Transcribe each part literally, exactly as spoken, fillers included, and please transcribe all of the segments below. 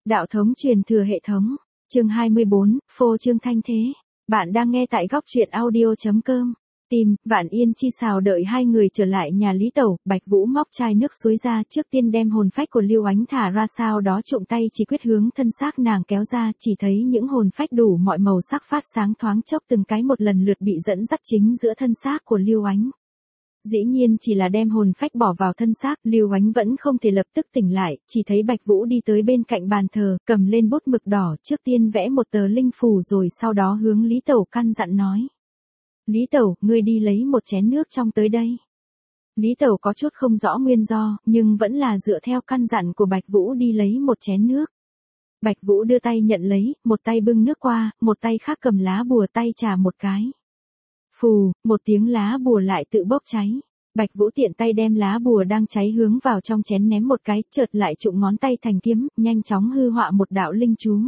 Đạo thống truyền thừa hệ thống. Chương hai mươi bốn, phô trương thanh thế. Bạn đang nghe tại góc truyện audio chấm com. Tìm, Vạn Yên chi xào đợi hai người trở lại nhà Lý Tẩu, Bạch Vũ móc chai nước suối ra, trước tiên đem hồn phách của Lưu Ánh thả ra, sau đó trụng tay chỉ quyết hướng thân xác nàng kéo ra, chỉ thấy những hồn phách đủ mọi màu sắc phát sáng thoáng chốc từng cái một lần lượt bị dẫn dắt chính giữa thân xác của Lưu Ánh. Dĩ nhiên chỉ là đem hồn phách bỏ vào thân xác, Lưu Ánh vẫn không thể lập tức tỉnh lại, chỉ thấy Bạch Vũ đi tới bên cạnh bàn thờ, cầm lên bút mực đỏ, trước tiên vẽ một tờ linh phù rồi sau đó hướng Lý Tẩu căn dặn nói. Lý Tẩu, ngươi đi lấy một chén nước trong tới đây. Lý Tẩu có chút không rõ nguyên do, nhưng vẫn là dựa theo căn dặn của Bạch Vũ đi lấy một chén nước. Bạch Vũ đưa tay nhận lấy, một tay bưng nước qua, một tay khác cầm lá bùa tay trà một cái. Phù, một tiếng lá bùa lại tự bốc cháy. Bạch Vũ tiện tay đem lá bùa đang cháy hướng vào trong chén ném một cái, chợt lại trụng ngón tay thành kiếm, nhanh chóng hư họa một đạo linh chú.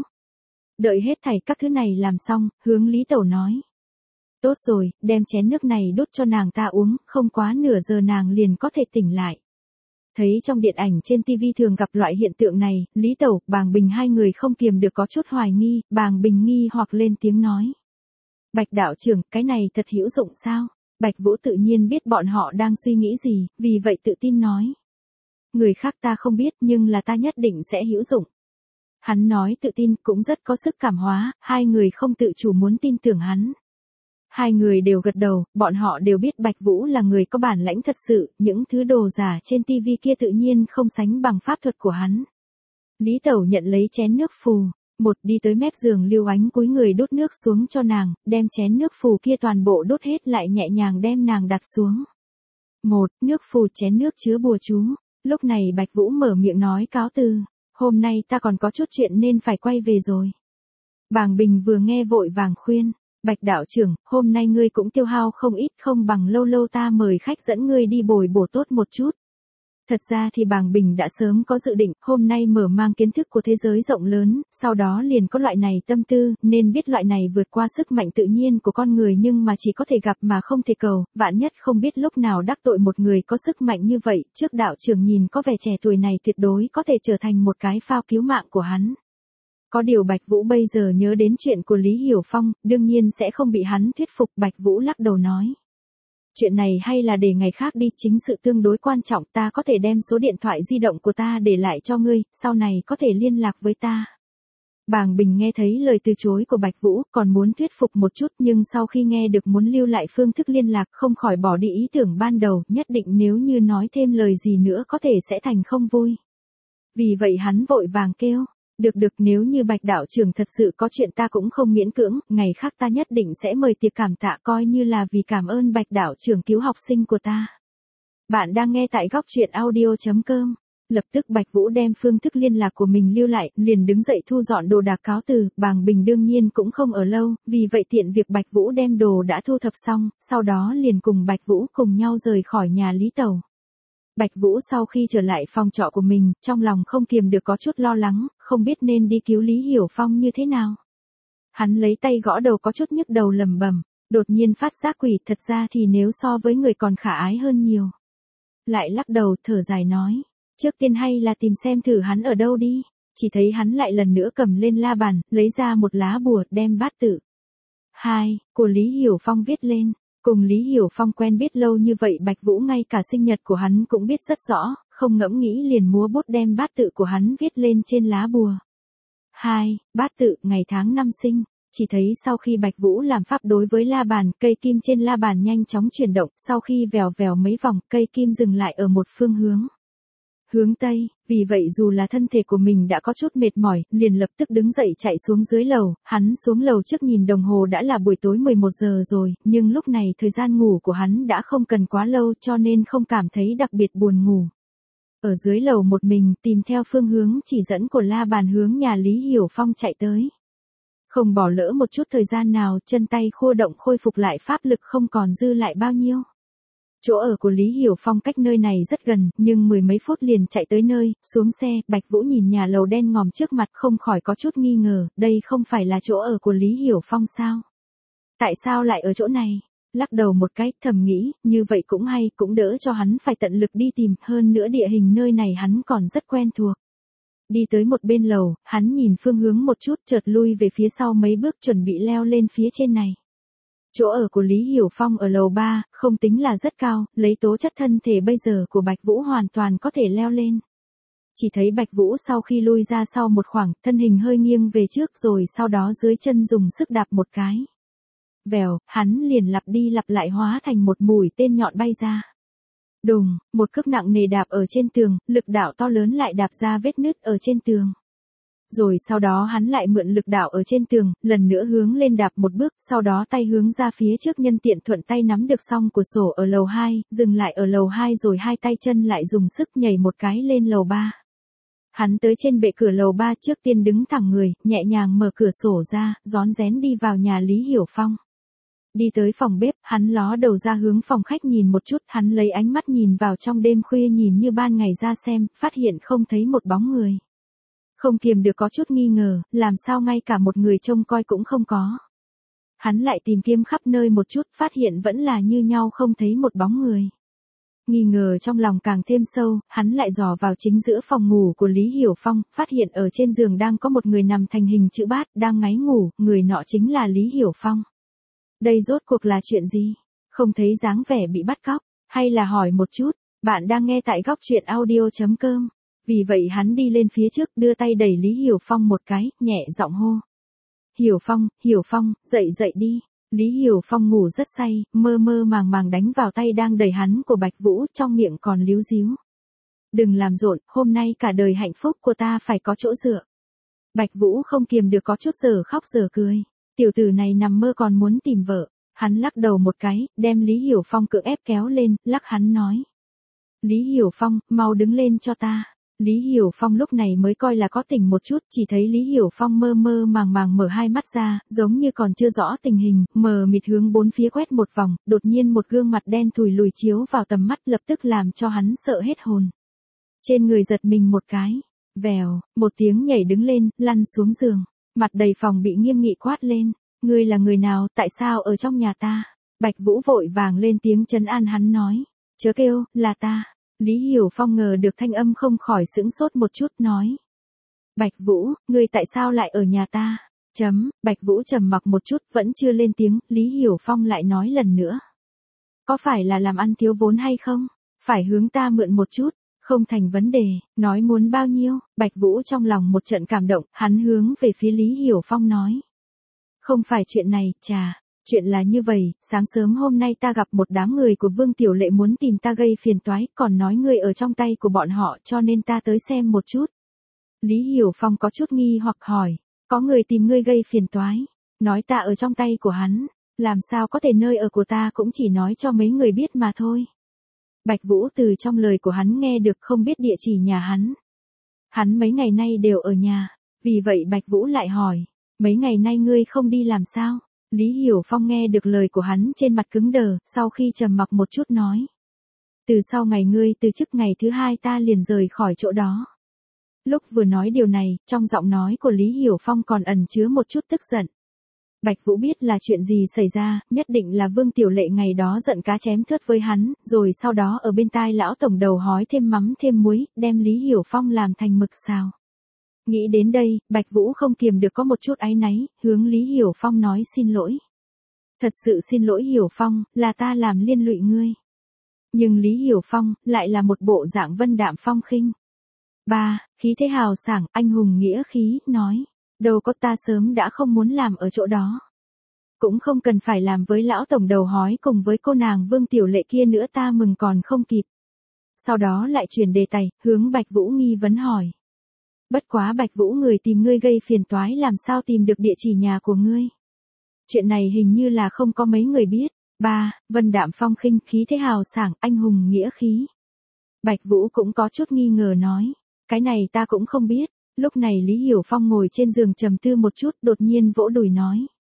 Đợi hết thảy các thứ này làm xong, hướng Lý Tẩu nói. Tốt rồi, đem chén nước này đút cho nàng ta uống, không quá nửa giờ nàng liền có thể tỉnh lại. Thấy trong điện ảnh trên ti vi thường gặp loại hiện tượng này, Lý Tẩu, Bàng Bình hai người không kiềm được có chút hoài nghi, Bàng Bình nghi hoặc lên tiếng nói. Bạch đạo trưởng, cái này thật hữu dụng sao? Bạch Vũ tự nhiên biết bọn họ đang suy nghĩ gì, vì vậy tự tin nói. Người khác ta không biết nhưng là ta nhất định sẽ hữu dụng. Hắn nói tự tin cũng rất có sức cảm hóa, hai người không tự chủ muốn tin tưởng hắn. Hai người đều gật đầu, bọn họ đều biết Bạch Vũ là người có bản lãnh thật sự, những thứ đồ giả trên ti vi kia tự nhiên không sánh bằng pháp thuật của hắn. Lý Tẩu nhận lấy chén nước phù. Một đi tới mép giường Lưu Ánh cúi người đút nước xuống cho nàng, đem chén nước phù kia toàn bộ đút hết lại nhẹ nhàng đem nàng đặt xuống. Một, nước phù chén nước chứa bùa chú. Lúc này Bạch Vũ mở miệng nói cáo từ. Hôm nay ta còn có chút chuyện nên phải quay về rồi. Bàng Bình vừa nghe vội vàng khuyên. Bạch đạo trưởng, hôm nay ngươi cũng tiêu hao không ít, không bằng lâu lâu ta mời khách dẫn ngươi đi bồi bổ tốt một chút. Thật ra thì Bàng Bình đã sớm có dự định, hôm nay mở mang kiến thức của thế giới rộng lớn, sau đó liền có loại này tâm tư, nên biết loại này vượt qua sức mạnh tự nhiên của con người nhưng mà chỉ có thể gặp mà không thể cầu, vạn nhất không biết lúc nào đắc tội một người có sức mạnh như vậy, trước đạo trưởng nhìn có vẻ trẻ tuổi này tuyệt đối có thể trở thành một cái phao cứu mạng của hắn. Có điều Bạch Vũ bây giờ nhớ đến chuyện của Lý Hiểu Phong, đương nhiên sẽ không bị hắn thuyết phục, Bạch Vũ lắc đầu nói. Chuyện này hay là để ngày khác đi, chính sự tương đối quan trọng, ta có thể đem số điện thoại di động của ta để lại cho ngươi, sau này có thể liên lạc với ta. Bàng Bình nghe thấy lời từ chối của Bạch Vũ, còn muốn thuyết phục một chút nhưng sau khi nghe được muốn lưu lại phương thức liên lạc không khỏi bỏ đi ý tưởng ban đầu, nhất định nếu như nói thêm lời gì nữa có thể sẽ thành không vui. Vì vậy hắn vội vàng kêu. Được được, nếu như Bạch đạo trưởng thật sự có chuyện ta cũng không miễn cưỡng, ngày khác ta nhất định sẽ mời tiệc cảm tạ coi như là vì cảm ơn Bạch đạo trưởng cứu học sinh của ta. Bạn đang nghe tại góc truyện audio chấm com. Lập tức Bạch Vũ đem phương thức liên lạc của mình lưu lại, liền đứng dậy thu dọn đồ đạc cáo từ, Bàng Bình đương nhiên cũng không ở lâu, vì vậy tiện việc Bạch Vũ đem đồ đã thu thập xong, sau đó liền cùng Bạch Vũ cùng nhau rời khỏi nhà Lý Tẩu. Bạch Vũ sau khi trở lại phòng trọ của mình, trong lòng không kiềm được có chút lo lắng, không biết nên đi cứu Lý Hiểu Phong như thế nào. Hắn lấy tay gõ đầu có chút nhức đầu lẩm bẩm, đột nhiên phát giác quỷ, thật ra thì nếu so với người còn khả ái hơn nhiều. Lại lắc đầu thở dài nói, trước tiên hay là tìm xem thử hắn ở đâu đi, chỉ thấy hắn lại lần nữa cầm lên la bàn, lấy ra một lá bùa đem bát tự. Hai, của Lý Hiểu Phong viết lên. Cùng Lý Hiểu Phong quen biết lâu như vậy Bạch Vũ ngay cả sinh nhật của hắn cũng biết rất rõ, không ngẫm nghĩ liền múa bút đem bát tự của hắn viết lên trên lá bùa. Hai, bát tự, ngày tháng năm sinh, chỉ thấy sau khi Bạch Vũ làm pháp đối với la bàn, cây kim trên la bàn nhanh chóng chuyển động, sau khi vèo vèo mấy vòng, cây kim dừng lại ở một phương hướng. Hướng Tây, vì vậy dù là thân thể của mình đã có chút mệt mỏi, liền lập tức đứng dậy chạy xuống dưới lầu, hắn xuống lầu trước nhìn đồng hồ đã là buổi tối mười một giờ rồi, nhưng lúc này thời gian ngủ của hắn đã không cần quá lâu cho nên không cảm thấy đặc biệt buồn ngủ. Ở dưới lầu một mình tìm theo phương hướng chỉ dẫn của la bàn hướng nhà Lý Hiểu Phong chạy tới. Không bỏ lỡ một chút thời gian nào, chân tay khô động khôi phục lại pháp lực không còn dư lại bao nhiêu. Chỗ ở của Lý Hiểu Phong cách nơi này rất gần, nhưng mười mấy phút liền chạy tới nơi, xuống xe, Bạch Vũ nhìn nhà lầu đen ngòm trước mặt không khỏi có chút nghi ngờ, đây không phải là chỗ ở của Lý Hiểu Phong sao? Tại sao lại ở chỗ này? Lắc đầu một cái, thầm nghĩ, như vậy cũng hay, cũng đỡ cho hắn phải tận lực đi tìm, hơn nữa địa hình nơi này hắn còn rất quen thuộc. Đi tới một bên lầu, hắn nhìn phương hướng một chút chợt lui về phía sau mấy bước chuẩn bị leo lên phía trên này. Chỗ ở của Lý Hiểu Phong ở lầu ba, không tính là rất cao, lấy tố chất thân thể bây giờ của Bạch Vũ hoàn toàn có thể leo lên. Chỉ thấy Bạch Vũ sau khi lui ra sau một khoảng, thân hình hơi nghiêng về trước rồi sau đó dưới chân dùng sức đạp một cái. Vèo, hắn liền lặp đi lặp lại hóa thành một mũi tên nhọn bay ra. Đùng, một cước nặng nề đạp ở trên tường, lực đạo to lớn lại đạp ra vết nứt ở trên tường. Rồi sau đó hắn lại mượn lực đạo ở trên tường, lần nữa hướng lên đạp một bước, sau đó tay hướng ra phía trước nhân tiện thuận tay nắm được song của sổ ở lầu hai, dừng lại ở lầu hai rồi hai tay chân lại dùng sức nhảy một cái lên lầu ba. Hắn tới trên bệ cửa lầu ba trước tiên đứng thẳng người, nhẹ nhàng mở cửa sổ ra, rón rén đi vào nhà Lý Hiểu Phong. Đi tới phòng bếp, hắn ló đầu ra hướng phòng khách nhìn một chút, hắn lấy ánh mắt nhìn vào trong đêm khuya nhìn như ban ngày ra xem, phát hiện không thấy một bóng người. Không kiềm được có chút nghi ngờ, làm sao ngay cả một người trông coi cũng không có. Hắn lại tìm kiếm khắp nơi một chút, phát hiện vẫn là như nhau không thấy một bóng người. Nghi ngờ trong lòng càng thêm sâu, hắn lại dò vào chính giữa phòng ngủ của Lý Hiểu Phong, phát hiện ở trên giường đang có một người nằm thành hình chữ bát, đang ngáy ngủ, người nọ chính là Lý Hiểu Phong. Đây rốt cuộc là chuyện gì? Không thấy dáng vẻ bị bắt cóc, hay là hỏi một chút, bạn đang nghe tại góc truyện audio chấm com. Vì vậy hắn đi lên phía trước đưa tay đẩy Lý Hiểu Phong một cái, nhẹ giọng hô. Hiểu Phong, Hiểu Phong, dậy dậy đi. Lý Hiểu Phong ngủ rất say, mơ mơ màng màng đánh vào tay đang đẩy hắn của Bạch Vũ, trong miệng còn líu díu. Đừng làm rộn, hôm nay cả đời hạnh phúc của ta phải có chỗ dựa. Bạch Vũ không kiềm được có chút giờ khóc giờ cười. Tiểu tử này nằm mơ còn muốn tìm vợ. Hắn lắc đầu một cái, đem Lý Hiểu Phong cưỡng ép kéo lên, lắc hắn nói. Lý Hiểu Phong, mau đứng lên cho ta. Lý Hiểu Phong lúc này mới coi là có tỉnh một chút, chỉ thấy Lý Hiểu Phong mơ mơ màng màng mở hai mắt ra, giống như còn chưa rõ tình hình, mờ mịt hướng bốn phía quét một vòng, đột nhiên một gương mặt đen thùi lùi chiếu vào tầm mắt lập tức làm cho hắn sợ hết hồn. Trên người giật mình một cái, vèo, một tiếng nhảy đứng lên, lăn xuống giường, mặt đầy phòng bị nghiêm nghị quát lên, ngươi là người nào, tại sao ở trong nhà ta? Bạch Vũ vội vàng lên tiếng trấn an hắn nói, chớ kêu, là ta. Lý Hiểu Phong ngờ được thanh âm không khỏi sững sốt một chút nói. Bạch Vũ, ngươi tại sao lại ở nhà ta? Chấm, Bạch Vũ trầm mặc một chút vẫn chưa lên tiếng, Lý Hiểu Phong lại nói lần nữa. Có phải là làm ăn thiếu vốn hay không? Phải hướng ta mượn một chút, không thành vấn đề, nói muốn bao nhiêu? Bạch Vũ trong lòng một trận cảm động, hắn hướng về phía Lý Hiểu Phong nói. Không phải chuyện này, chà. Chuyện là như vậy, sáng sớm hôm nay ta gặp một đám người của Vương Tiểu Lệ muốn tìm ta gây phiền toái, còn nói ngươi ở trong tay của bọn họ cho nên ta tới xem một chút. Lý Hiểu Phong có chút nghi hoặc hỏi, có người tìm ngươi gây phiền toái, nói ta ở trong tay của hắn, làm sao có thể nơi ở của ta cũng chỉ nói cho mấy người biết mà thôi. Bạch Vũ từ trong lời của hắn nghe được không biết địa chỉ nhà hắn. Hắn mấy ngày nay đều ở nhà, vì vậy Bạch Vũ lại hỏi, mấy ngày nay ngươi không đi làm sao? Lý Hiểu Phong nghe được lời của hắn trên mặt cứng đờ, sau khi trầm mặc một chút nói. Từ sau ngày ngươi từ chức ngày thứ hai ta liền rời khỏi chỗ đó. Lúc vừa nói điều này, trong giọng nói của Lý Hiểu Phong còn ẩn chứa một chút tức giận. Bạch Vũ biết là chuyện gì xảy ra, nhất định là Vương Tiểu Lệ ngày đó giận cá chém thớt với hắn, rồi sau đó ở bên tai lão tổng đầu hói thêm mắm thêm muối, đem Lý Hiểu Phong làm thành mực xào. Nghĩ đến đây, Bạch Vũ không kiềm được có một chút áy náy, hướng Lý Hiểu Phong nói xin lỗi. Thật sự xin lỗi Hiểu Phong, là ta làm liên lụy ngươi. Nhưng Lý Hiểu Phong, lại là một bộ dạng vân đạm phong khinh. Ba, khí thế hào sảng, anh hùng nghĩa khí, nói. Đâu có ta sớm đã không muốn làm ở chỗ đó. Cũng không cần phải làm với lão tổng đầu hói cùng với cô nàng Vương Tiểu Lệ kia nữa ta mừng còn không kịp. Sau đó lại chuyển đề tài, hướng Bạch Vũ nghi vấn hỏi. Bất quá Bạch Vũ người tìm ngươi gây phiền toái làm sao tìm được địa chỉ nhà của ngươi. Chuyện này hình như là không có mấy người biết. Ba, vân đạm phong khinh, khí thế hào sảng, anh hùng nghĩa khí. Bạch Vũ cũng có chút nghi ngờ nói. Cái này ta cũng không biết. Lúc này Lý Hiểu Phong ngồi trên giường trầm tư một chút, đột nhiên vỗ đùi nói.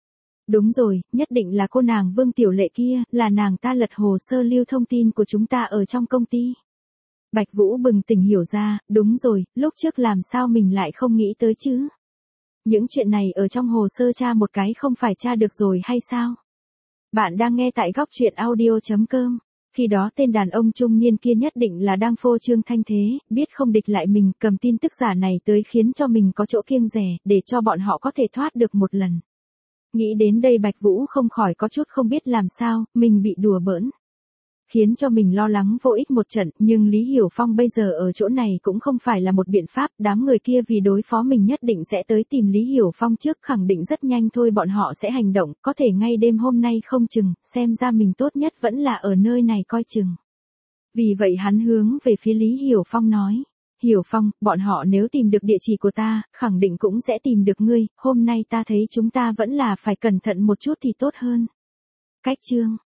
Đúng rồi, nhất định là cô nàng Vương Tiểu Lệ kia, là nàng ta lật hồ sơ lưu thông tin của chúng ta ở trong công ty. Bạch Vũ bừng tỉnh hiểu ra, đúng rồi, lúc trước làm sao mình lại không nghĩ tới chứ? Những chuyện này ở trong hồ sơ tra một cái không phải tra được rồi hay sao? Bạn đang nghe tại góc truyện audio chấm com. Khi đó tên đàn ông trung niên kia nhất định là đang phô trương thanh thế, biết không địch lại mình, cầm tin tức giả này tới khiến cho mình có chỗ kiêng dè, để cho bọn họ có thể thoát được một lần. Nghĩ đến đây Bạch Vũ không khỏi có chút không biết làm sao, mình bị đùa bỡn. Khiến cho mình lo lắng vô ích một trận, nhưng Lý Hiểu Phong bây giờ ở chỗ này cũng không phải là một biện pháp, đám người kia vì đối phó mình nhất định sẽ tới tìm Lý Hiểu Phong trước, khẳng định rất nhanh thôi bọn họ sẽ hành động, có thể ngay đêm hôm nay không chừng, xem ra mình tốt nhất vẫn là ở nơi này coi chừng. Vì vậy hắn hướng về phía Lý Hiểu Phong nói, Hiểu Phong, bọn họ nếu tìm được địa chỉ của ta, khẳng định cũng sẽ tìm được ngươi, hôm nay ta thấy chúng ta vẫn là phải cẩn thận một chút thì tốt hơn. Cách chương